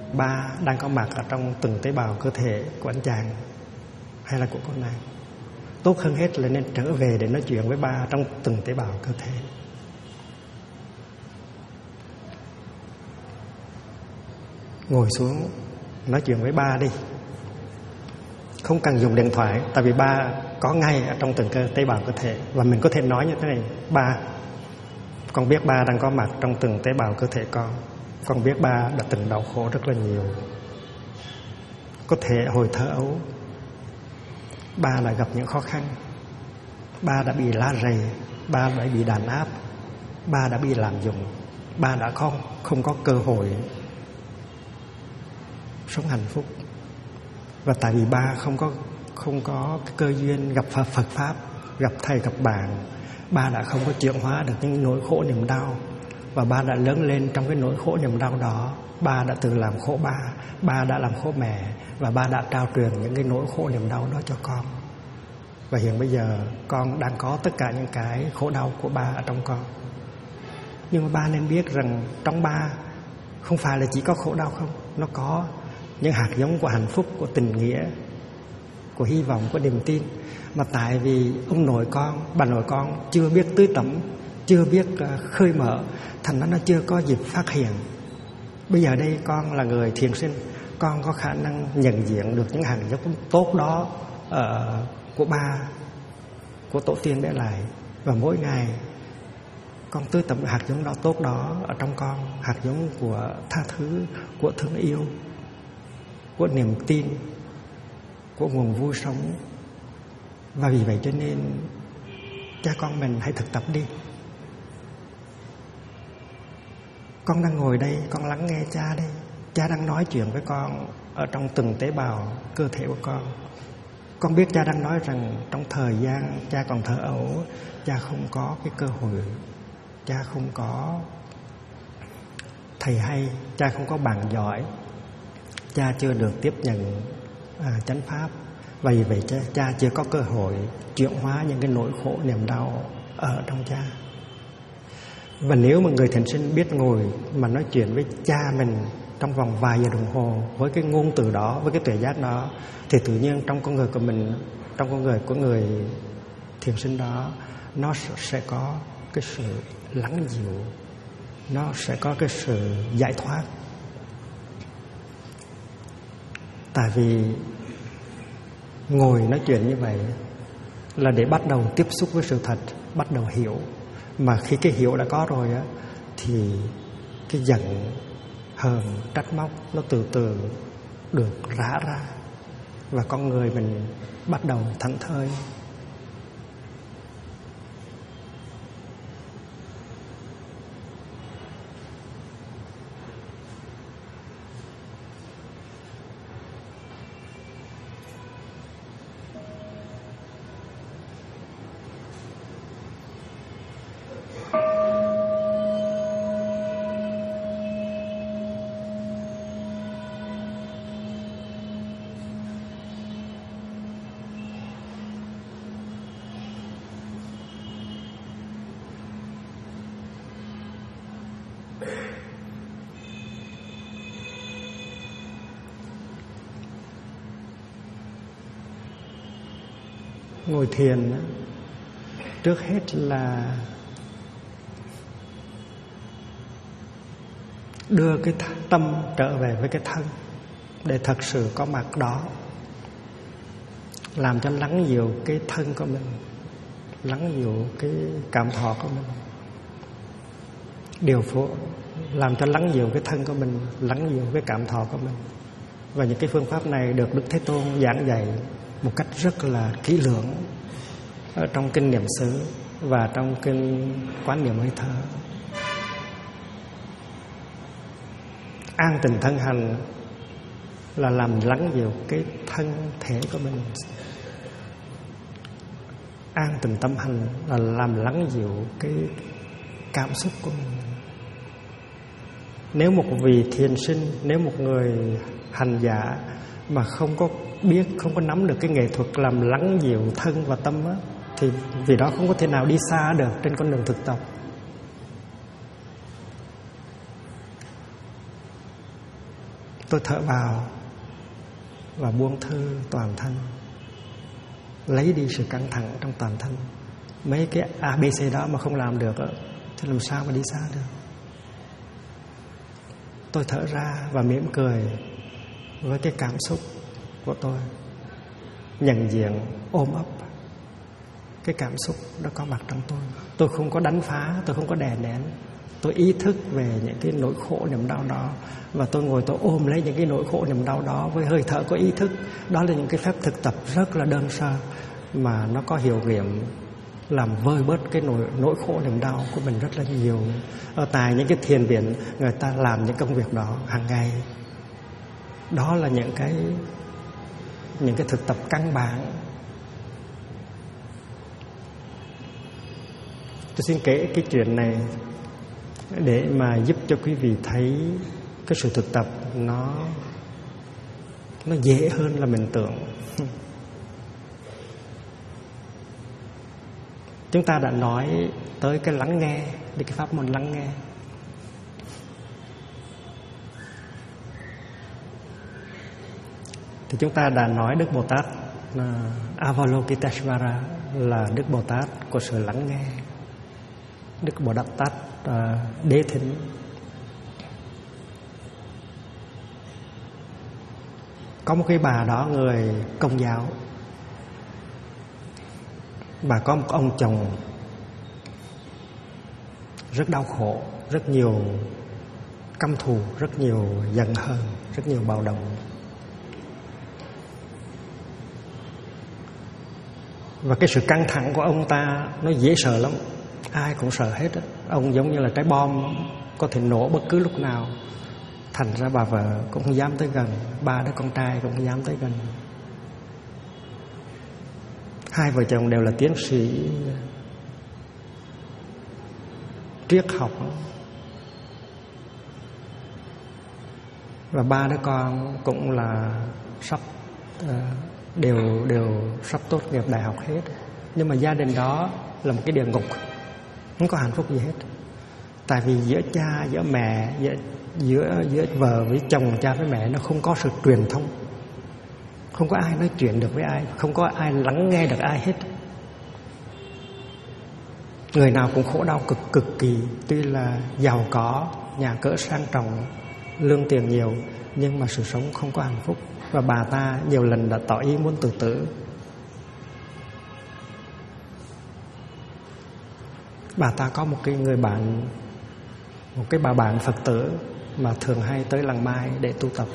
ba đang có mặt ở trong từng tế bào cơ thể của anh chàng hay là của cô nàng. Tốt hơn hết là nên trở về để nói chuyện với ba trong từng tế bào cơ thể. Ngồi xuống nói chuyện với ba đi. Không cần dùng điện thoại, tại vì ba có ngay ở trong từng tế bào cơ thể. Và mình có thể nói như thế này: ba, con biết ba đang có mặt trong từng tế bào cơ thể con. Con biết ba đã từng đau khổ rất là nhiều. Có thể hồi thơ ấu ba đã gặp những khó khăn. Ba đã bị la rầy, ba đã bị đàn áp, ba đã bị lạm dụng, ba đã không có cơ hội sống hạnh phúc. Và tại vì ba không có cái cơ duyên gặp Phật Pháp, gặp thầy gặp bạn, ba đã không có chuyển hóa được những nỗi khổ niềm đau. Và ba đã lớn lên trong cái nỗi khổ niềm đau đó. Ba đã từng làm khổ ba đã làm khổ mẹ, và ba đã trao truyền những cái nỗi khổ niềm đau đó cho con. Và hiện bây giờ con đang có tất cả những cái khổ đau của ba ở trong con. Nhưng mà ba nên biết rằng trong ba không phải là chỉ có khổ đau không. Nó có những hạt giống của hạnh phúc, của tình nghĩa, của hy vọng, của niềm tin. Mà tại vì ông nội con, bà nội con chưa biết tưới tẩm, chưa biết khơi mở, thành nó chưa có dịp phát hiện. Bây giờ đây con là người thiền sinh, con có khả năng nhận diện được những hạt giống tốt đó của ba, của tổ tiên để lại. Và mỗi ngày con tưới tẩm hạt giống đó tốt đó ở trong con, hạt giống của tha thứ, của thương yêu, của niềm tin, của nguồn vui sống. Và vì vậy cho nên cha con mình hãy thực tập đi. Con đang ngồi đây, con lắng nghe cha đây. Cha đang nói chuyện với con ở trong từng tế bào cơ thể của con. Con biết cha đang nói rằng trong thời gian cha còn thơ ấu, cha không có cái cơ hội, cha không có thầy hay, cha không có bạn giỏi, cha chưa được tiếp nhận chánh pháp. Và vì vậy cha chưa có cơ hội chuyển hóa những cái nỗi khổ niềm đau ở trong cha. Và nếu mà người thiền sinh biết ngồi mà nói chuyện với cha mình trong vòng vài giờ đồng hồ với cái ngôn từ đó, với cái tuệ giác đó, thì tự nhiên trong con người của mình, trong con người của người thiền sinh đó, nó sẽ có cái sự lắng dịu, nó sẽ có cái sự giải thoát. Tại vì ngồi nói chuyện như vậy là để bắt đầu tiếp xúc với sự thật, bắt đầu hiểu. Mà khi cái hiểu đã có rồi á, thì cái giận, hờn, trách móc nó từ từ được rã ra. Và con người mình bắt đầu thảnh thơi. Ngồi thiền trước hết là đưa cái tâm trở về với cái thân để thật sự có mặt đó, làm cho lắng dịu cái thân của mình, lắng dịu cái cảm thọ của mình, làm cho lắng dịu cái thân của mình, lắng dịu cái cảm thọ của mình. Và những cái phương pháp này được Đức Thế Tôn giảng dạy một cách rất là kỹ lưỡng ở trong kinh Niệm xứ và trong kinh Quán niệm hơi thở. An tịnh thân hành là làm lắng dịu cái thân thể của mình. An tịnh tâm hành là làm lắng dịu cái cảm xúc của mình. Nếu một vị thiền sinh, nếu một người hành giả mà không có biết, không có nắm được cái nghệ thuật làm lắng dịu thân và tâm á, thì vì đó không có thể nào đi xa được trên con đường thực tập. Tôi thở vào và buông thư toàn thân, lấy đi sự căng thẳng trong toàn thân. Mấy cái ABC đó mà không làm được thì làm sao mà đi xa được. Tôi thở ra và mỉm cười với cái cảm xúc của tôi, nhận diện, ôm ấp cái cảm xúc đó có mặt trong tôi. Tôi không có đánh phá, tôi không có đè nén. Tôi ý thức về những cái nỗi khổ niềm đau đó, và tôi ngồi tôi ôm lấy những cái nỗi khổ niềm đau đó với hơi thở có ý thức. Đó là những cái phép thực tập rất là đơn sơ mà nó có hiệu nghiệm làm vơi bớt cái nỗi khổ niềm đau của mình rất là nhiều. Ở tại những cái thiền viện, người ta làm những công việc đó hàng ngày. Đó là những cái thực tập căn bản. Tôi xin kể cái chuyện này để mà giúp cho quý vị thấy cái sự thực tập nó dễ hơn là mình tưởng. Chúng ta đã nói tới cái lắng nghe, đi cái pháp môn lắng nghe. Thì chúng ta đã nói Đức Bồ Tát Avalokiteshvara là Đức Bồ Tát của sự lắng nghe, Đức Bồ Tát đế thính. Có một cái bà đó, người Công giáo, bà có một ông chồng rất đau khổ, rất nhiều căm thù, rất nhiều giận hờn, rất nhiều bạo động. Và cái sự căng thẳng của ông ta nó dễ sợ lắm, ai cũng sợ hết. Ông giống như là trái bom có thể nổ bất cứ lúc nào. Thành ra bà vợ cũng không dám tới gần, ba đứa con trai cũng không dám tới gần. Hai vợ chồng đều là tiến sĩ triết học, và ba đứa con cũng là sắp đều sắp tốt nghiệp đại học hết. Nhưng mà gia đình đó là một cái địa ngục, không có hạnh phúc gì hết. Tại vì giữa cha, giữa mẹ, giữa vợ với chồng, cha với mẹ, nó không có sự truyền thông. Không có ai nói chuyện được với ai, không có ai lắng nghe được ai hết. Người nào cũng khổ đau cực kỳ. Tuy là giàu có, nhà cửa sang trọng, lương tiền nhiều, nhưng mà sự sống không có hạnh phúc. Và bà ta nhiều lần đã tỏ ý muốn tự tử. Bà ta có một cái người bạn, một cái bà bạn Phật tử mà thường hay tới làng Mai để tu tập.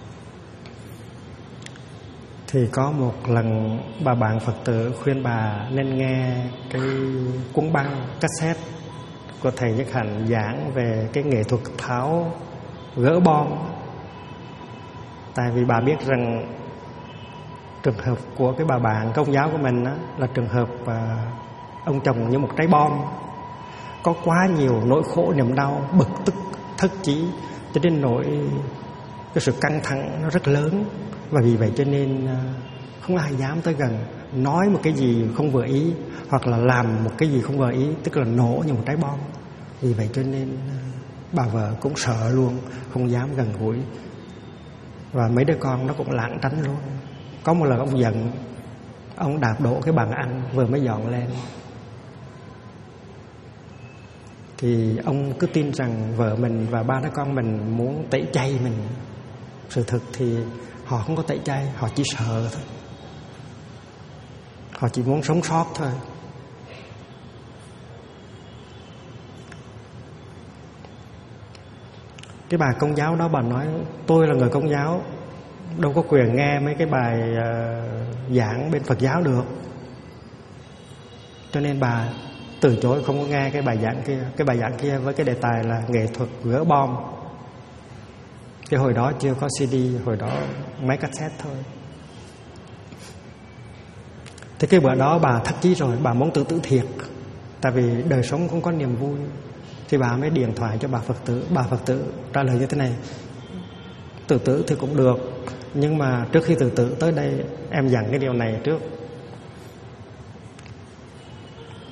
Thì có một lần bà bạn Phật tử khuyên bà nên nghe cái cuốn băng cassette của thầy Nhất Hạnh giảng về cái nghệ thuật tháo gỡ bom. Tại vì bà biết rằng trường hợp của cái bà bạn Công giáo của mình đó, là trường hợp ông chồng như một trái bom, có quá nhiều nỗi khổ niềm đau, bực tức, thất chí, cho đến nỗi cái sự căng thẳng nó rất lớn. Và vì vậy cho nên không ai dám tới gần, nói một cái gì không vừa ý hoặc là làm một cái gì không vừa ý, tức là nổ như một trái bom. Vì vậy cho nên bà vợ cũng sợ luôn, không dám gần gũi. Và mấy đứa con nó cũng lảng tránh luôn. Có một lần ông giận, ông đạp đổ cái bàn ăn vừa mới dọn lên. Thì ông cứ tin rằng vợ mình và ba đứa con mình muốn tẩy chay mình. Sự thực thì họ không có tẩy chay, họ chỉ sợ thôi. Họ chỉ muốn sống sót thôi. Cái bà Công giáo đó bà nói, tôi là người Công giáo, đâu có quyền nghe mấy cái bài giảng bên Phật giáo được. Cho nên bà từ chối không có nghe cái bài giảng kia. Cái bài giảng kia với cái đề tài là nghệ thuật gỡ bom. Cái hồi đó chưa có CD, hồi đó máy cassette thôi. Thế cái bữa đó bà thất chí rồi, bà muốn tự tử thiệt. Tại vì đời sống không có niềm vui. Thì bà mới điện thoại cho bà Phật tử. Bà Phật tử trả lời như thế này: tự tử thì cũng được, nhưng mà trước khi tự tử tới đây em dặn cái điều này trước.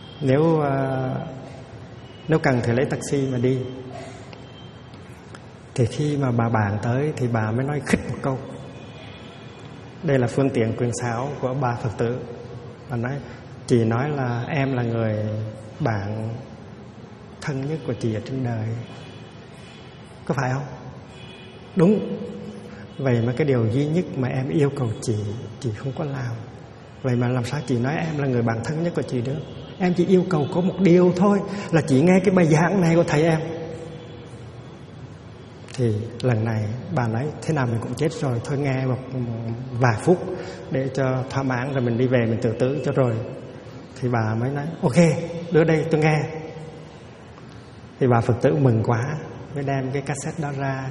Nếu cần thì lấy taxi mà đi. Thì khi mà bà bạn tới thì bà mới nói khích một câu. Đây là phương tiện quyền xảo của bà Phật tử. Bà nói, chị nói là em là người bạn thân nhất của chị ở trên đời, có phải không? Đúng. Vậy mà cái điều duy nhất mà em yêu cầu chị không có làm. Vậy mà làm sao chị nói em là người bạn thân nhất của chị được? Em chỉ yêu cầu có một điều thôi, là chị nghe cái bài giảng này của thầy em. Thì lần này bà nói thế nào mình cũng chết rồi, thôi nghe một vài phút để cho thỏa mãn, rồi mình đi về mình tự tử cho rồi. Thì bà mới nói ok, đưa đây tôi nghe. Thì bà Phật tử mừng quá, mới đem cái cassette đó ra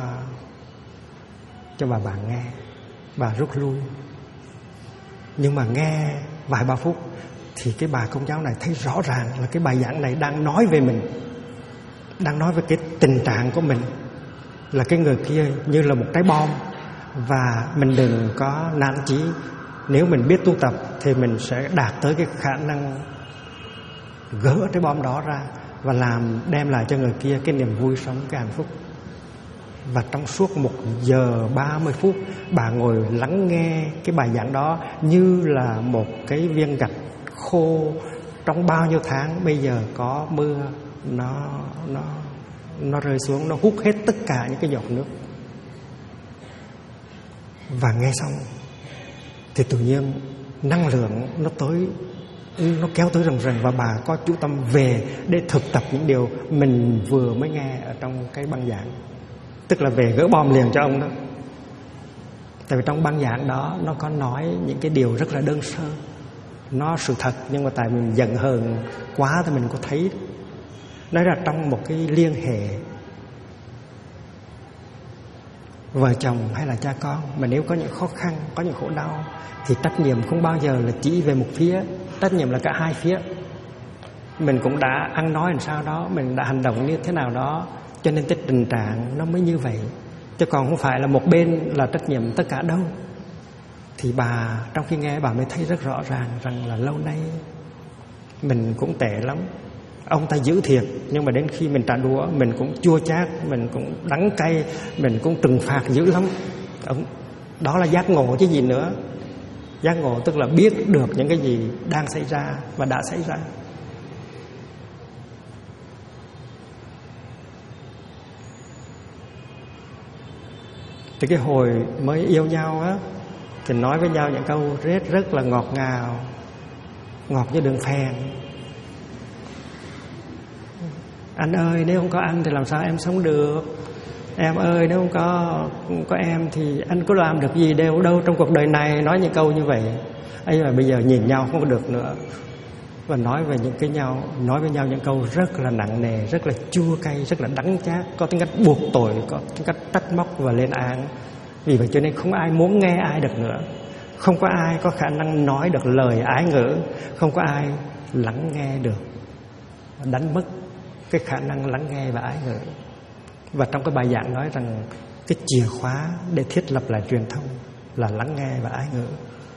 cho bà bạn nghe. Bà rút lui. Nhưng mà nghe vài ba phút thì cái bà công giáo này thấy rõ ràng là cái bài giảng này đang nói về mình, đang nói về cái tình trạng của mình, là cái người kia như là một trái bom. Và mình đừng có nản chí. Nếu mình biết tu tập thì mình sẽ đạt tới cái khả năng gỡ trái bom đó ra và đem lại cho người kia cái niềm vui sống, cái hạnh phúc. Và trong suốt 1 giờ 30 phút bà ngồi lắng nghe cái bài giảng đó như là một cái viên gạch khô trong bao nhiêu tháng bây giờ có mưa, nó rơi xuống, nó hút hết tất cả những cái giọt nước. Và nghe xong thì tự nhiên năng lượng nó kéo tới rần rần, và bà có chú tâm về để thực tập những điều mình vừa mới nghe ở trong cái băng giảng. Tức là về gỡ bom liền cho ông đó. Tại vì trong băng giảng đó nó có nói những cái điều rất là đơn sơ, nó sự thật, nhưng mà tại mình giận hờn quá thì mình có thấy. Nói ra trong một cái liên hệ vợ chồng hay là cha con, mà nếu có những khó khăn, có những khổ đau, thì trách nhiệm không bao giờ là chỉ về một phía, trách nhiệm là cả hai phía. Mình cũng đã ăn nói làm sao đó, mình đã hành động như thế nào đó, cho nên cái tình trạng nó mới như vậy. Chứ còn không phải là một bên là trách nhiệm tất cả đâu. Thì bà trong khi nghe bà mới thấy rất rõ ràng rằng là lâu nay mình cũng tệ lắm. Ông ta giữ thiệt, nhưng mà đến khi mình trả đũa mình cũng chua chát, mình cũng đắng cay, mình cũng trừng phạt dữ lắm. Đó là giác ngộ chứ gì nữa. Giác ngộ tức là biết được những cái gì đang xảy ra và đã xảy ra. Thì cái hồi mới yêu nhau á, thì nói với nhau những câu rất là ngọt ngào, ngọt như đường phèn. Anh ơi, nếu không có anh thì làm sao em sống được? Em ơi, nếu không có em thì anh có làm được gì đâu trong cuộc đời này. Nói những câu như vậy. Ấy mà bây giờ nhìn nhau không có được nữa. Và nói với nhau những câu rất là nặng nề, rất là chua cay, rất là đắng chát, có tính cách buộc tội, có tính cách trách móc và lên án. Vì vậy cho nên không ai muốn nghe ai được nữa. Không có ai có khả năng nói được lời ái ngữ, không có ai lắng nghe được, đánh mất cái khả năng lắng nghe và ái ngữ. Và trong cái bài giảng nói rằng cái chìa khóa để thiết lập lại truyền thông là lắng nghe và ái ngữ.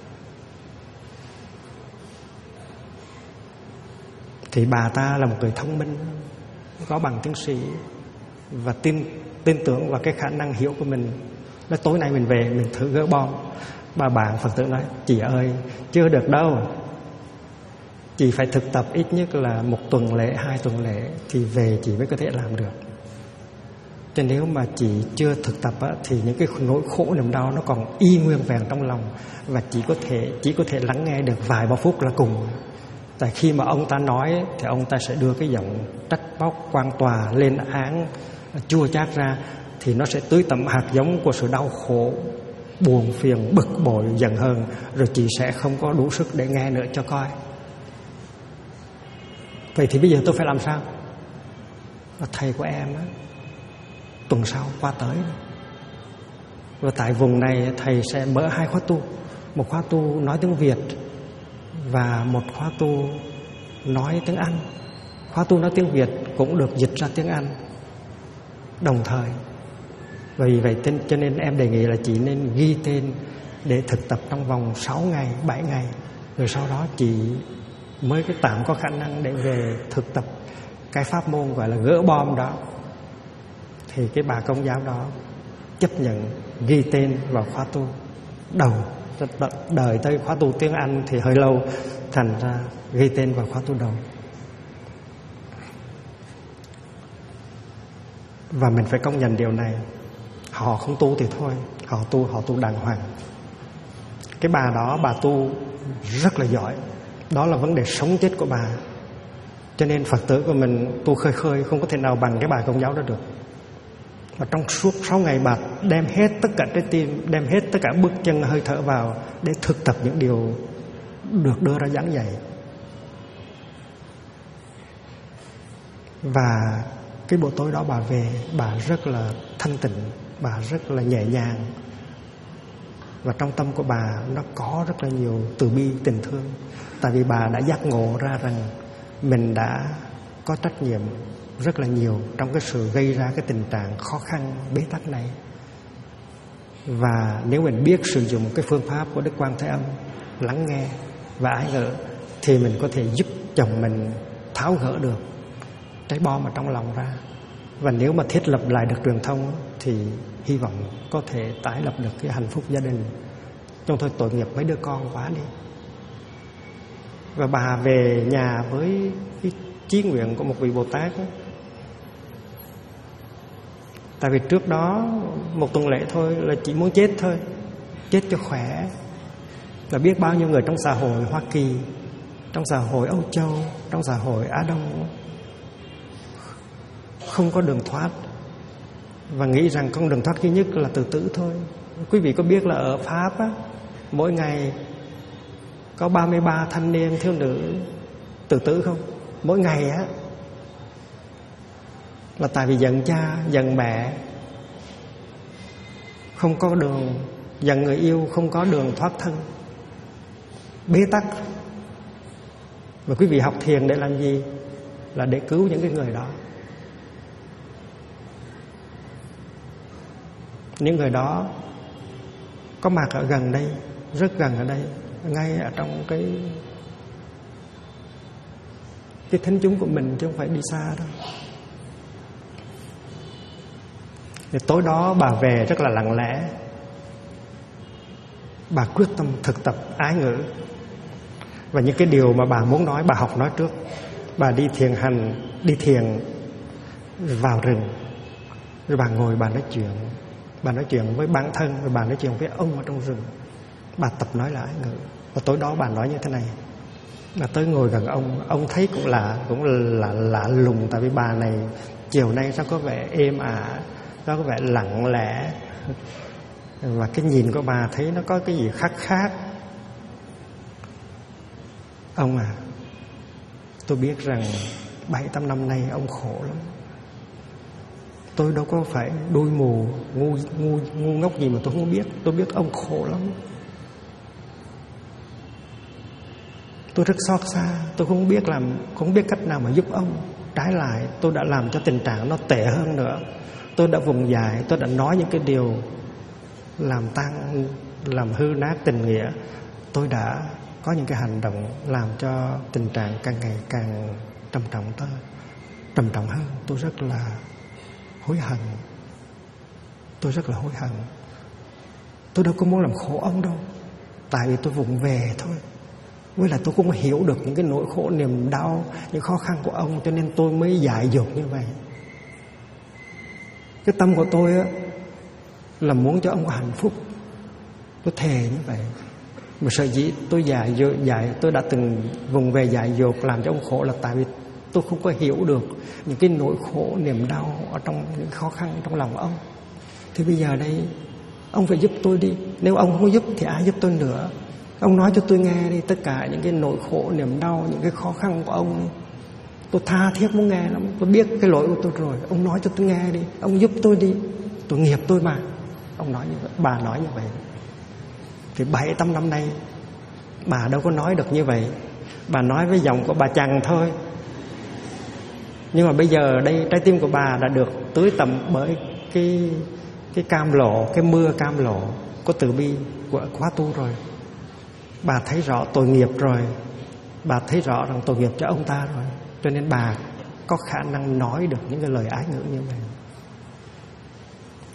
Thì bà ta là một người thông minh, có bằng tiến sĩ, và tin tưởng vào cái khả năng hiểu của mình. Nói tối nay mình về mình thử gỡ bom. Bà bạn Phật tử nói, chị ơi, chưa được đâu, chị phải thực tập ít nhất là 1 tuần lễ, 2 tuần lễ thì về chị mới có thể làm được. Cho nếu mà chị chưa thực tập á, thì những cái nỗi khổ niềm đau nó còn y nguyên vẹn trong lòng, và chỉ có thể lắng nghe được vài ba phút là cùng. Tại khi mà ông ta nói thì ông ta sẽ đưa cái giọng trách móc, quan tòa, lên án, chua chát ra, thì nó sẽ tưới tẩm hạt giống của sự đau khổ, buồn phiền, bực bội, giận hờn, rồi chị sẽ không có đủ sức để nghe nữa cho coi. Vậy thì bây giờ tôi phải làm sao? Và thầy của em á, tuần sau qua tới, và tại vùng này thầy sẽ mở 2 khóa tu. Một khóa tu nói tiếng Việt và một khóa tu nói tiếng Anh. Khóa tu nói tiếng Việt cũng được dịch ra tiếng Anh đồng thời. Vì vậy cho nên em đề nghị là chị nên ghi tên để thực tập trong vòng 6 ngày, 7 ngày. Rồi sau đó chị mới tạm có khả năng để về thực tập cái pháp môn gọi là gỡ bom đó. thì cái bà công giáo đó chấp nhận ghi tên vào khóa tu đầu. Đợi tới khóa tu tiếng Anh thì hơi lâu, thành ra ghi tên vào khóa tu đầu. Và mình phải công nhận điều này. Họ không tu thì thôi, họ tu đàng hoàng. Cái bà đó, bà tu rất là giỏi. Đó là vấn đề sống chết của bà. Cho nên Phật tử của mình tu khơi khơi không có thể nào bằng cái bà công giáo đó được. Và trong suốt 6 ngày bà đem hết tất cả trái tim, đem hết tất cả bước chân hơi thở vào để thực tập những điều được đưa ra giảng dạy. Và cái buổi tối đó bà về, bà rất là thanh tịnh, bà rất là nhẹ nhàng. Và trong tâm của bà nó có rất là nhiều từ bi, tình thương. Tại vì bà đã giác ngộ ra rằng mình đã có trách nhiệm rất là nhiều trong cái sự gây ra cái tình trạng khó khăn, bế tắc này. Và nếu mình biết sử dụng cái phương pháp của Đức Quan Thế Âm, lắng nghe và ái ngữ, thì mình có thể giúp chồng mình tháo gỡ được trái bom ở trong lòng ra. Và nếu mà thiết lập lại được truyền thông thì hy vọng có thể tái lập được cái hạnh phúc gia đình. Chúng tôi tội nghiệp mấy đứa con quá đi. Và bà về nhà với cái chí nguyện của một vị Bồ Tát đó. Tại vì trước đó 1 tuần lễ thôi là chỉ muốn chết thôi, chết cho khỏe. Và biết bao nhiêu người trong xã hội Hoa Kỳ, trong xã hội Âu Châu, trong xã hội Á Đông không có đường thoát, và nghĩ rằng con đường thoát duy nhất là tự tử thôi. Quý vị có biết là ở Pháp á, mỗi ngày có 33 thanh niên thiếu nữ tự tử không? Mỗi ngày á. Là tại vì giận cha, giận mẹ, không có đường, giận người yêu, không có đường thoát thân, bế tắc. Và quý vị học thiền để làm gì? Là để cứu những cái người đó. Những người đó có mặt ở gần đây, rất gần ở đây, ngay ở trong cái thính chúng của mình, chứ không phải đi xa đâu. Thì tối đó bà về rất là lặng lẽ. Bà quyết tâm thực tập ái ngữ. Và những cái điều mà bà muốn nói, bà học nói trước. Bà đi thiền hành, đi thiền vào rừng. Rồi bà ngồi bà nói chuyện. Bà nói chuyện với bản thân, rồi bà nói chuyện với ông ở trong rừng. Bà tập nói là ái ngữ. Và tối đó bà nói như thế này. Bà tới ngồi gần ông thấy cũng là lạ lùng. Tại vì bà này chiều nay sao có vẻ êm ả, nó có vẻ lặng lẽ. Và cái nhìn của bà thấy nó có cái gì khác. Ông à, tôi biết rằng 7-8 năm nay ông khổ lắm. Tôi đâu có phải đuôi mù, ngu ngốc gì mà tôi không biết. Tôi biết ông khổ lắm. Tôi rất xót xa. Tôi không biết cách nào mà giúp ông. Trái lại, tôi đã làm cho tình trạng nó tệ hơn nữa. Tôi đã vùng dại, tôi đã nói những cái điều làm hư nát tình nghĩa. Tôi đã có những cái hành động làm cho tình trạng càng ngày càng trầm trọng hơn. Tôi rất là hối hận. Tôi đâu có muốn làm khổ ông đâu. Tại vì tôi vụng về thôi. Với lại tôi cũng hiểu được những cái nỗi khổ, niềm đau, những khó khăn của ông, cho nên tôi mới dại dột như vậy. Cái tâm của tôi á là muốn cho ông hạnh phúc. Tôi thề như vậy. Mà sở dĩ tôi tôi đã từng vùng về dại dột làm cho ông khổ là tại vì tôi không có hiểu được những cái nỗi khổ, niềm đau ở trong những khó khăn trong lòng ông. Thì bây giờ đây ông phải giúp tôi đi. Nếu ông không giúp thì ai giúp tôi nữa? Ông nói cho tôi nghe đi, tất cả những cái nỗi khổ, niềm đau, những cái khó khăn của ông. Tôi tha thiết muốn nghe lắm. Tôi biết cái lỗi của tôi rồi. Ông nói cho tôi nghe đi. Ông giúp tôi đi. Tội nghiệp tôi mà. Ông nói như vậy, bà nói như vậy. Thì 7-8 năm nay bà đâu có nói được như vậy. Bà nói với giọng của bà chằn thôi. Nhưng mà bây giờ đây trái tim của bà đã được tưới tẩm bởi cái cam lộ, cái mưa cam lộ của từ bi của khóa tu rồi. Bà thấy rõ tội nghiệp rồi. Bà thấy rõ rằng tội nghiệp cho ông ta rồi. Cho nên bà có khả năng nói được những cái lời ái ngữ như vậy.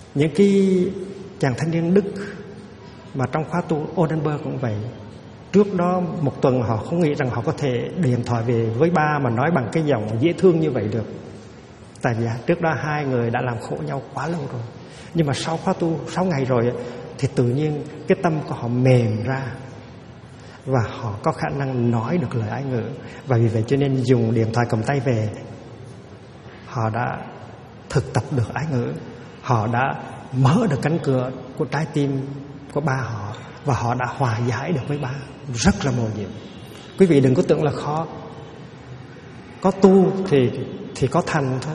Những cái chàng thanh niên Đức mà trong khóa tu Oldenburg cũng vậy. Trước đó một tuần họ không nghĩ rằng họ có thể điện thoại về với ba mà nói bằng cái giọng dễ thương như vậy được. Tại vì trước đó hai người đã làm khổ nhau quá lâu rồi. Nhưng mà sau khóa tu 6 ngày rồi thì tự nhiên cái tâm của họ mềm ra và họ có khả năng nói được lời ái ngữ. Và vì vậy cho nên dùng điện thoại cầm tay về, họ đã thực tập được ái ngữ. Họ đã mở được cánh cửa của trái tim của ba họ và họ đã hòa giải được với ba. Rất là mầu nhiệm. Quý vị đừng có tưởng là khó. Có tu thì có thành thôi.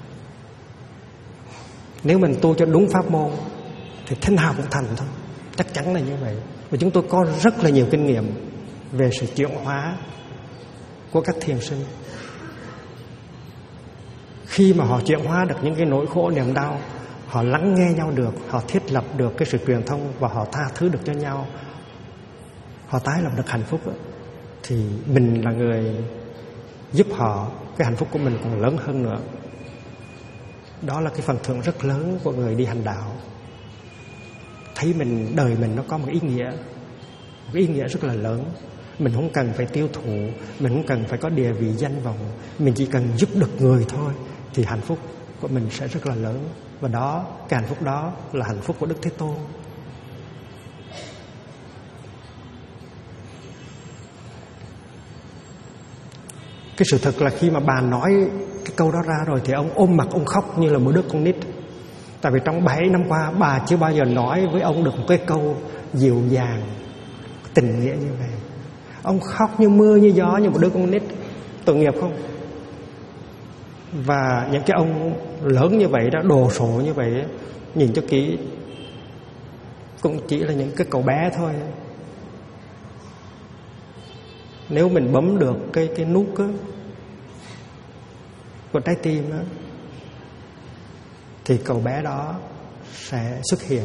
Nếu mình tu cho đúng pháp môn thì thế nào cũng thành thôi. Chắc chắn là như vậy. Và chúng tôi có rất là nhiều kinh nghiệm về sự chuyển hóa của các thiền sinh. Khi mà họ chuyển hóa được những cái nỗi khổ niềm đau, họ lắng nghe nhau được, họ thiết lập được cái sự truyền thông và họ tha thứ được cho nhau, họ tái lập được hạnh phúc đó, thì mình là người giúp họ, cái hạnh phúc của mình còn lớn hơn nữa. Đó là cái phần thưởng rất lớn của người đi hành đạo. Thấy mình, đời mình nó có một ý nghĩa rất là lớn. Mình không cần phải tiêu thụ, mình không cần phải có địa vị danh vọng, mình chỉ cần giúp được người thôi thì hạnh phúc của mình sẽ rất là lớn. Và đó, cái hạnh phúc đó là hạnh phúc của Đức Thế Tôn. Cái sự thật là khi mà bà nói cái câu đó ra rồi thì ông ôm mặt ông khóc như là một đứa con nít. Tại vì trong 7 năm qua bà chưa bao giờ nói với ông được một cái câu dịu dàng, tình nghĩa như vậy. Ông khóc như mưa như gió như một đứa con nít. Tội nghiệp không? Và những cái ông lớn như vậy đó, đồ sộ như vậy, nhìn cho kỹ cũng chỉ là những cái cậu bé thôi. Nếu mình bấm được cái nút á, của trái tim á, thì cậu bé đó sẽ xuất hiện.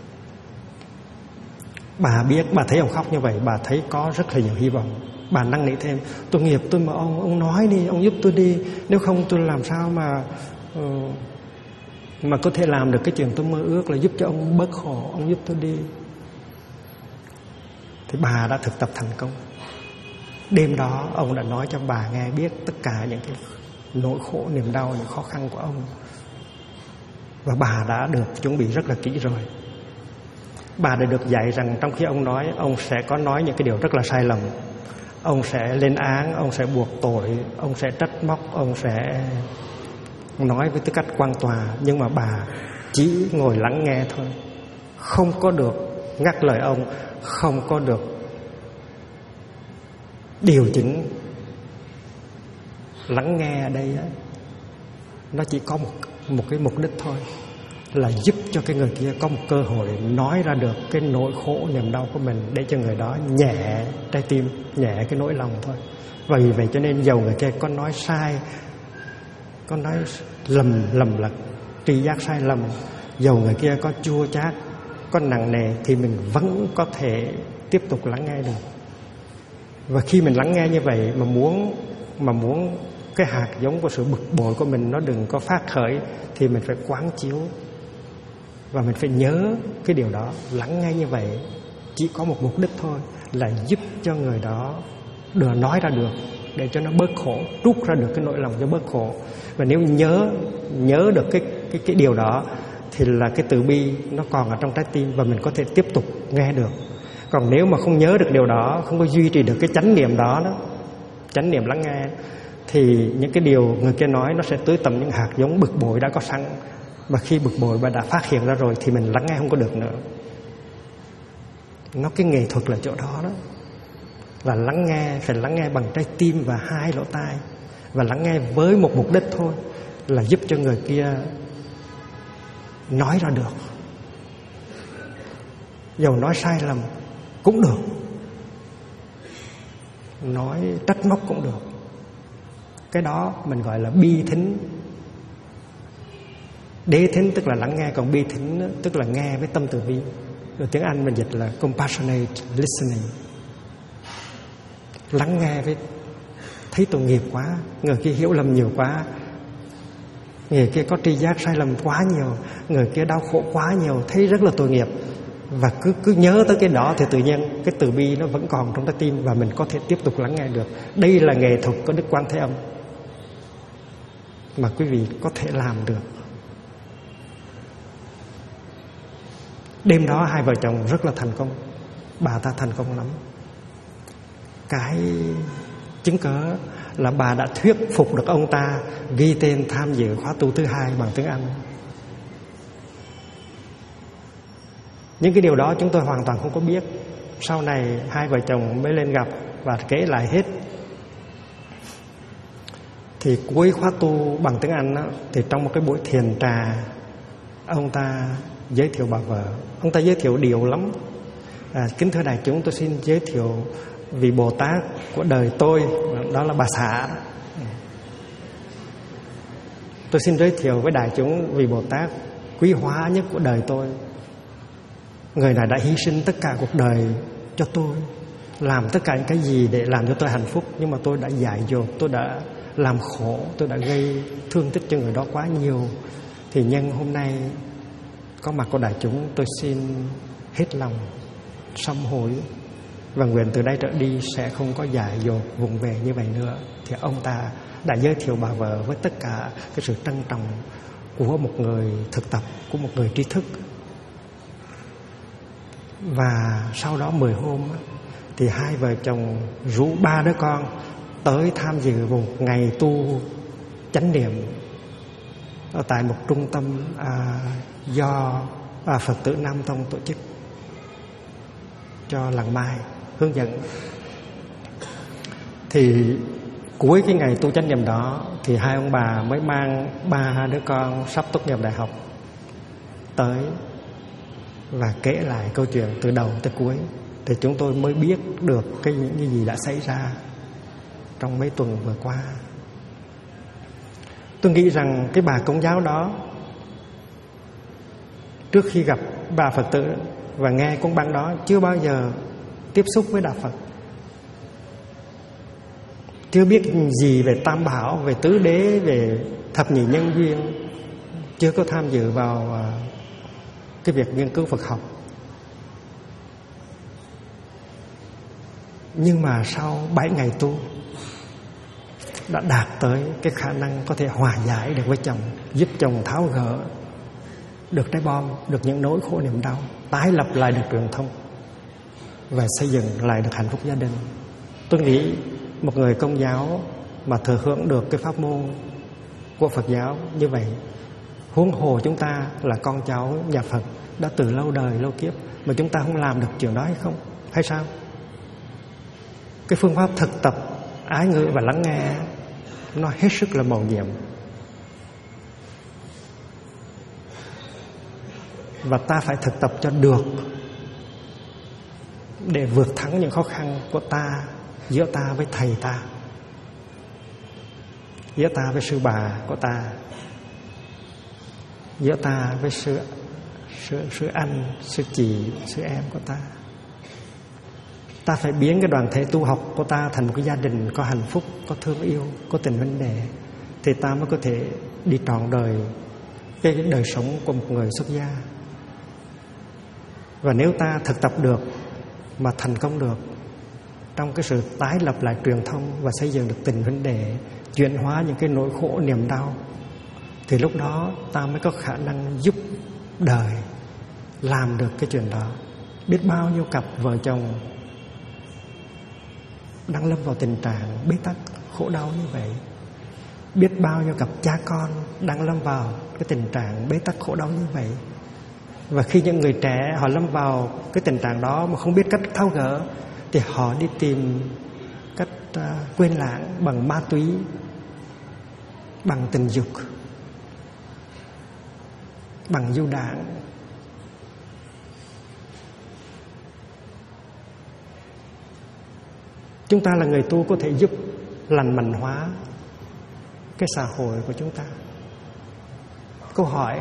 Bà biết, bà thấy ông khóc như vậy, bà thấy có rất là nhiều hy vọng. Bà năn nỉ thêm: tội nghiệp tôi mà ông nói đi, ông giúp tôi đi. Nếu không tôi làm sao mà có thể làm được cái chuyện tôi mơ ước là giúp cho ông bớt khổ, ông giúp tôi đi. Thì bà đã thực tập thành công. Đêm đó ông đã nói cho bà nghe biết tất cả những cái nỗi khổ, niềm đau, những khó khăn của ông. Và bà đã được chuẩn bị rất là kỹ rồi. Bà đã được dạy rằng trong khi ông nói, ông sẽ có nói những cái điều rất là sai lầm. Ông sẽ lên án, ông sẽ buộc tội, ông sẽ trách móc, ông sẽ nói với tư cách quan tòa. Nhưng mà bà chỉ ngồi lắng nghe thôi, không có được ngắt lời ông, không có được điều chỉnh. Lắng nghe ở đây á, nó chỉ có một cái mục đích thôi, là giúp cho cái người kia có một cơ hội nói ra được cái nỗi khổ niềm đau của mình, để cho người đó nhẹ trái tim, nhẹ cái nỗi lòng thôi. Và vì vậy cho nên dầu người kia có nói sai, có nói lầm lật, tri giác sai lầm, dầu người kia có chua chát, có nặng nề, thì mình vẫn có thể tiếp tục lắng nghe được. Và khi mình lắng nghe như vậy mà muốn cái hạt giống của sự bực bội của mình nó đừng có phát khởi, thì mình phải quán chiếu và mình phải nhớ cái điều đó. Lắng nghe như vậy chỉ có một mục đích thôi, là giúp cho người đó được nói ra được, để cho nó bớt khổ, trút ra được cái nỗi lòng cho bớt khổ. Và nếu nhớ được cái điều đó thì là cái từ bi nó còn ở trong trái tim và mình có thể tiếp tục nghe được. Còn nếu mà không nhớ được điều đó, không có duy trì được cái chánh niệm đó, chánh niệm lắng nghe, thì những cái điều người kia nói nó sẽ tưới tầm những hạt giống bực bội đã có sẵn. Và khi bực bội và đã phát hiện ra rồi thì mình lắng nghe không có được nữa. Nó cái nghệ thuật là chỗ đó đó, là lắng nghe, phải lắng nghe bằng trái tim và hai lỗ tai. Và lắng nghe với một mục đích thôi, là giúp cho người kia nói ra được. Dầu nói sai lầm cũng được, nói trách móc cũng được. Cái đó mình gọi là bi thính. Đế thính tức là lắng nghe, còn bi thính tức là nghe với tâm từ bi. Rồi tiếng Anh mình dịch là compassionate listening. Lắng nghe với thấy tội nghiệp quá, người kia hiểu lầm nhiều quá, Người kia có tri giác sai lầm quá nhiều, người kia đau khổ quá nhiều, thấy rất là tội nghiệp. Và cứ nhớ tới cái đó thì tự nhiên cái từ bi nó vẫn còn trong trái tim, và mình có thể tiếp tục lắng nghe được. Đây là nghệ thuật của Đức Quan Thế Âm mà quý vị có thể làm được. Đêm đó hai vợ chồng rất là thành công. Bà ta thành công lắm. Cái chứng cớ là bà đã thuyết phục được ông ta ghi tên tham dự khóa tu thứ 2 bằng tiếng Anh. Những cái điều đó chúng tôi hoàn toàn không có biết. Sau này hai vợ chồng mới lên gặp và kể lại hết. Thì cuối khóa tu bằng tiếng Anh đó, thì trong một cái buổi thiền trà, ông ta giới thiệu bà vợ. Ông ta giới thiệu điều lắm. Kính thưa đại chúng, tôi xin giới thiệu vị Bồ Tát của đời tôi, đó là bà xã. Tôi xin giới thiệu với đại chúng vị Bồ Tát quý hóa nhất của đời tôi. Người này đã hy sinh tất cả cuộc đời cho tôi, làm tất cả những cái gì để làm cho tôi hạnh phúc. Nhưng mà tôi đã dại dột, tôi đã làm khổ, tôi đã gây thương tích cho người đó quá nhiều. Thì nhân hôm nay có mặt của đại chúng, tôi xin hết lòng sám hối và nguyện từ đây trở đi sẽ không có dại dột vùng về như vậy nữa. Thì ông ta đã giới thiệu bà vợ với tất cả cái sự trân trọng của một người thực tập, của một người trí thức. Và sau đó 10 hôm thì hai vợ chồng rủ 3 đứa con tới tham dự một ngày tu chánh niệm ở tại một trung tâm do Phật tử Nam Tông tổ chức cho Làng Mai hướng dẫn. Thì cuối cái ngày tu chánh niệm đó thì hai ông bà mới mang 3 đứa con sắp tốt nghiệp đại học tới và kể lại câu chuyện từ đầu tới cuối. Thì chúng tôi mới biết được những cái gì đã xảy ra trong mấy tuần vừa qua. Tôi nghĩ rằng cái bà Công giáo đó, trước khi gặp bà Phật tử và nghe cuốn băng đó, chưa bao giờ tiếp xúc với Đạo Phật, chưa biết gì về Tam Bảo, về Tứ Đế, về thập nhị nhân duyên, chưa có tham dự vào cái việc nghiên cứu Phật học. Nhưng mà sau 7 ngày tu đã đạt tới cái khả năng có thể hòa giải được với chồng, giúp chồng tháo gỡ được trái bom, được những nỗi khổ niềm đau, tái lập lại được truyền thông và xây dựng lại được hạnh phúc gia đình. Tôi nghĩ một người Công giáo mà thừa hưởng được cái pháp môn của Phật giáo như vậy, huống hồ chúng ta là con cháu nhà Phật đã từ lâu đời lâu kiếp, mà chúng ta không làm được chuyện đó hay không? Hay sao? Cái phương pháp thực tập ái ngữ và lắng nghe nó hết sức là mầu nhiệm. Và ta phải thực tập cho được để vượt thắng những khó khăn của ta, giữa ta với thầy ta, giữa ta với sư bà của ta, giữa ta với sư anh, sư chị, sư em của ta. Ta phải biến cái đoàn thể tu học của ta thành một cái gia đình có hạnh phúc, có thương yêu, có tình huynh đệ, thì ta mới có thể đi trọn đời cái đời sống của một người xuất gia. Và nếu ta thực tập được mà thành công được trong cái sự tái lập lại truyền thông và xây dựng được tình huynh đệ, chuyển hóa những cái nỗi khổ niềm đau, thì lúc đó ta mới có khả năng giúp đời làm được cái chuyện đó. Biết bao nhiêu cặp vợ chồng đang lâm vào tình trạng bế tắc khổ đau như vậy. Biết bao nhiêu cặp cha con đang lâm vào cái tình trạng bế tắc khổ đau như vậy. Và khi những người trẻ họ lâm vào cái tình trạng đó mà không biết cách tháo gỡ, thì họ đi tìm cách quên lãng bằng ma túy, bằng tình dục, bằng du đảng. Chúng ta là người tu có thể giúp lành mạnh hóa cái xã hội của chúng ta. Câu hỏi: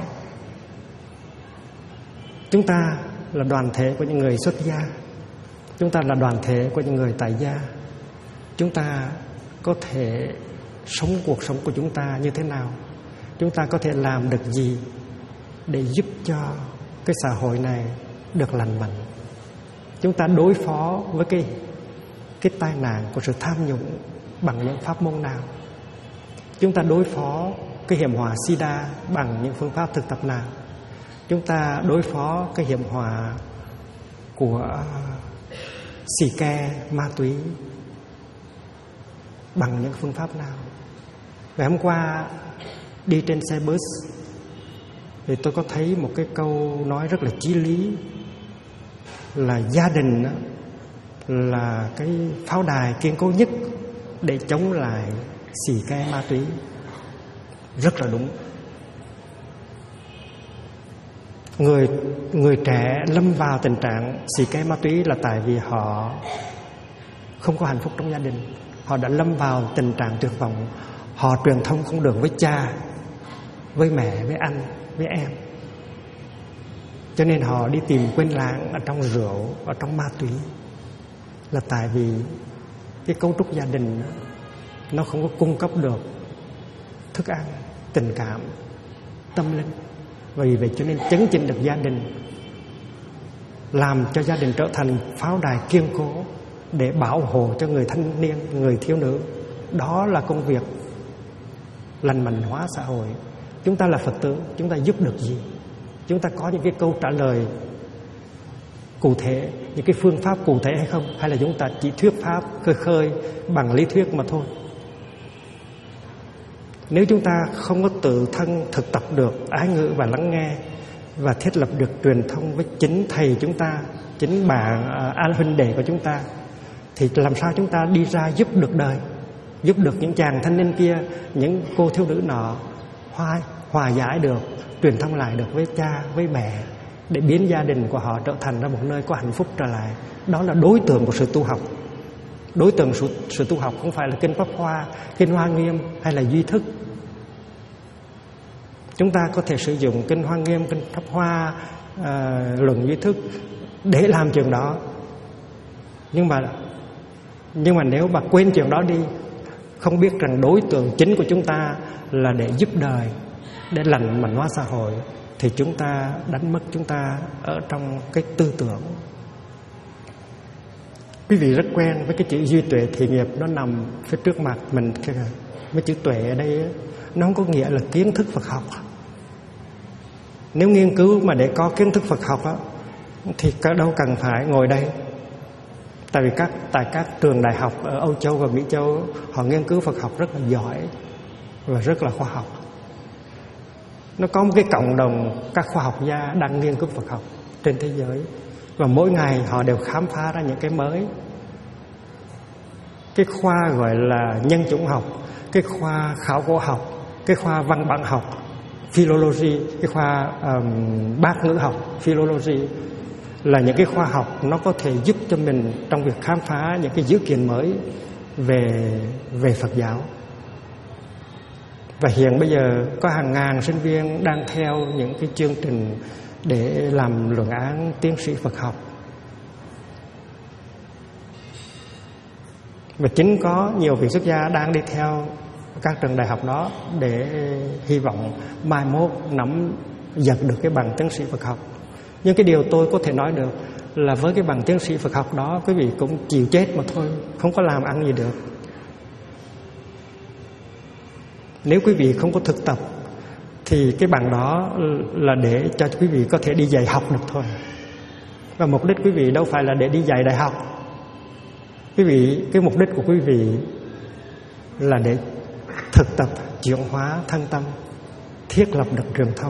chúng ta là đoàn thể của những người xuất gia, chúng ta là đoàn thể của những người tại gia, chúng ta có thể sống cuộc sống của chúng ta như thế nào chúng ta có thể làm được gì để giúp cho cái xã hội này được lành mạnh. Chúng ta đối phó với cái tai nạn của sự tham nhũng bằng những pháp môn nào? Chúng ta đối phó cái hiểm họa SIDA bằng những phương pháp thực tập nào? Chúng ta đối phó cái hiểm họa của xì ke, ma túy bằng những phương pháp nào? Ngày hôm qua đi trên xe bus thì tôi có thấy một cái câu nói rất là chí lý, là gia đình là cái pháo đài kiên cố nhất để chống lại xì ke ma túy. Rất là đúng. Người trẻ lâm vào tình trạng xì ke ma túy là tại vì họ không có hạnh phúc trong gia đình. Họ đã lâm vào tình trạng tuyệt vọng. Họ truyền thông không được với cha, với mẹ, với anh, với em. Cho nên họ đi tìm quên lãng ở trong rượu, ở trong ma túy. Là tại vì cái cấu trúc gia đình nó không có cung cấp được thức ăn, tình cảm, tâm linh. Vì vậy cho nên chấn chỉnh được gia đình, làm cho gia đình trở thành pháo đài kiên cố để bảo hộ cho người thanh niên, người thiếu nữ. Đó là công việc lành mạnh hóa xã hội. Chúng ta là Phật tử, chúng ta giúp được gì? Chúng ta có những cái câu trả lời cụ thể, những cái phương pháp cụ thể hay không? Hay là chúng ta chỉ thuyết pháp khơi khơi bằng lý thuyết mà thôi? Nếu chúng ta không có tự thân thực tập được ái ngữ và lắng nghe, và thiết lập được truyền thông với chính thầy chúng ta, chính bạn An huynh đệ của chúng ta, thì làm sao chúng ta đi ra giúp được đời, giúp được những chàng thanh niên kia, những cô thiếu nữ nọ hòa giải được, truyền thông lại được với cha, với mẹ, để biến gia đình của họ trở thành ra một nơi có hạnh phúc trở lại. Đó là đối tượng của sự tu học. Đối tượng sự tu học không phải là kinh Pháp Hoa, kinh Hoa Nghiêm hay là duy thức. Chúng ta có thể sử dụng kinh Hoa Nghiêm, kinh Pháp Hoa, luận duy thức để làm chuyện đó. Nhưng mà nếu mà quên chuyện đó đi, không biết rằng đối tượng chính của chúng ta là để giúp đời, để lành mạnh hóa xã hội, thì chúng ta đánh mất chúng ta ở trong cái tư tưởng. Quý vị rất quen với cái chữ duy tuệ thị nghiệp, nó nằm phía trước mặt mình. Cái chữ tuệ ở đây nó không có nghĩa là kiến thức Phật học. Nếu nghiên cứu mà để có kiến thức Phật học á, thì đâu cần phải ngồi đây. Tại vì tại các trường đại học ở Âu Châu và Mỹ Châu, họ nghiên cứu Phật học rất là giỏi và rất là khoa học. Nó có một cái cộng đồng các khoa học gia đang nghiên cứu Phật học trên thế giới, và mỗi ngày họ đều khám phá ra những cái mới. Cái khoa gọi là nhân chủng học, cái khoa khảo cổ học, cái khoa văn bản học, philology, cái khoa bác ngữ học, philology, là những cái khoa học nó có thể giúp cho mình trong việc khám phá những cái dữ kiện mới về Phật giáo. Và hiện bây giờ có hàng ngàn sinh viên đang theo những cái chương trình để làm luận án tiến sĩ Phật học. Và chính có nhiều vị xuất gia đang đi theo các trường đại học đó để hy vọng mai mốt giật được cái bằng tiến sĩ Phật học. Nhưng cái điều tôi có thể nói được là với cái bằng tiến sĩ Phật học đó, quý vị cũng chịu chết mà thôi, không có làm ăn gì được. Nếu quý vị không có thực tập thì cái bằng đó là để cho quý vị có thể đi dạy học được thôi. Và mục đích quý vị đâu phải là để đi dạy đại học. Cái mục đích của quý vị là để thực tập chuyển hóa thân tâm, thiết lập được truyền thông,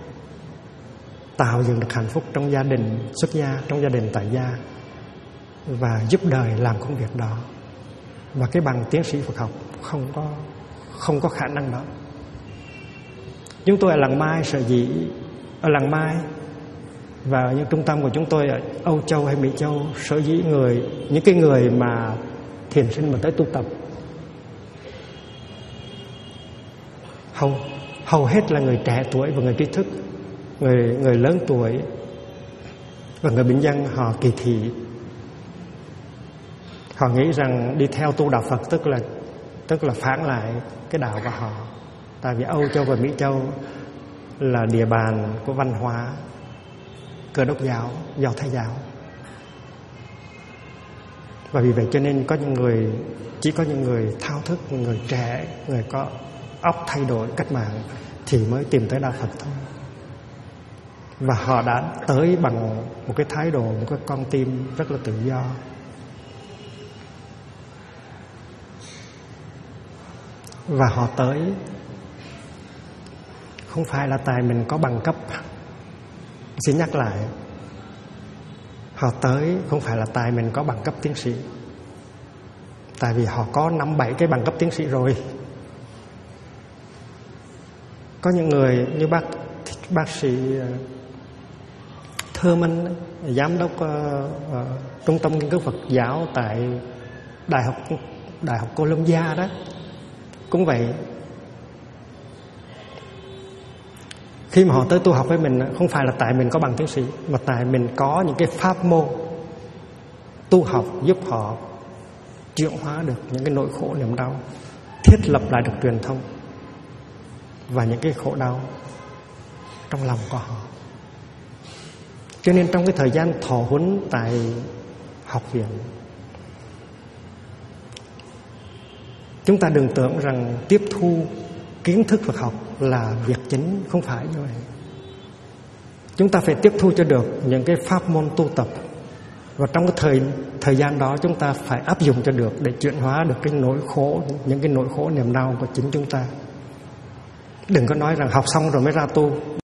tạo dựng được hạnh phúc trong gia đình xuất gia, trong gia đình tại gia, và giúp đời làm công việc đó. Và cái bằng tiến sĩ Phật học không có khả năng đó. Chúng tôi ở Làng Mai, sở dĩ ở Làng Mai và những trung tâm của chúng tôi ở Âu Châu hay Mỹ Châu, sở dĩ những cái người mà thiền sinh mà tới tu tập hầu hết là người trẻ tuổi và người trí thức, người lớn tuổi và người bình dân. Họ kỳ thị, họ nghĩ rằng đi theo tu đạo Phật tức là phản lại cái đạo của họ. Tại vì Âu Châu và Mỹ Châu là địa bàn của văn hóa Cơ Đốc giáo, Do Thái giáo. Và vì vậy cho nên chỉ có những người thao thức, những người trẻ, người có óc thay đổi cách mạng thì mới tìm tới đạo Phật thôi. Và họ đã tới bằng một cái thái độ, một cái con tim rất là tự do. Và họ tới không phải là tại mình có bằng cấp. Xin nhắc lại, họ tới không phải là tại mình có bằng cấp tiến sĩ. Tại vì họ có 5-7 cái bằng cấp tiến sĩ rồi. Có những người như bác sĩ Thurman, giám đốc trung tâm nghiên cứu Phật giáo tại Đại học Columbia đó, cũng vậy. Khi mà họ tới tu học với mình, không phải là tại mình có bằng tiến sĩ, mà tại mình có những cái pháp môn tu học giúp họ chuyển hóa được những cái nỗi khổ niềm đau, thiết lập lại được truyền thông và những cái khổ đau trong lòng của họ. Cho nên trong cái thời gian thọ huấn tại học viện, chúng ta đừng tưởng rằng tiếp thu kiến thức Phật học là việc chính, không phải như vậy. Chúng ta phải tiếp thu cho được những cái pháp môn tu tập, và trong cái thời gian đó chúng ta phải áp dụng cho được để chuyển hóa được cái nỗi khổ, những cái nỗi khổ niềm đau của chính chúng ta. Đừng có nói rằng học xong rồi mới ra tu.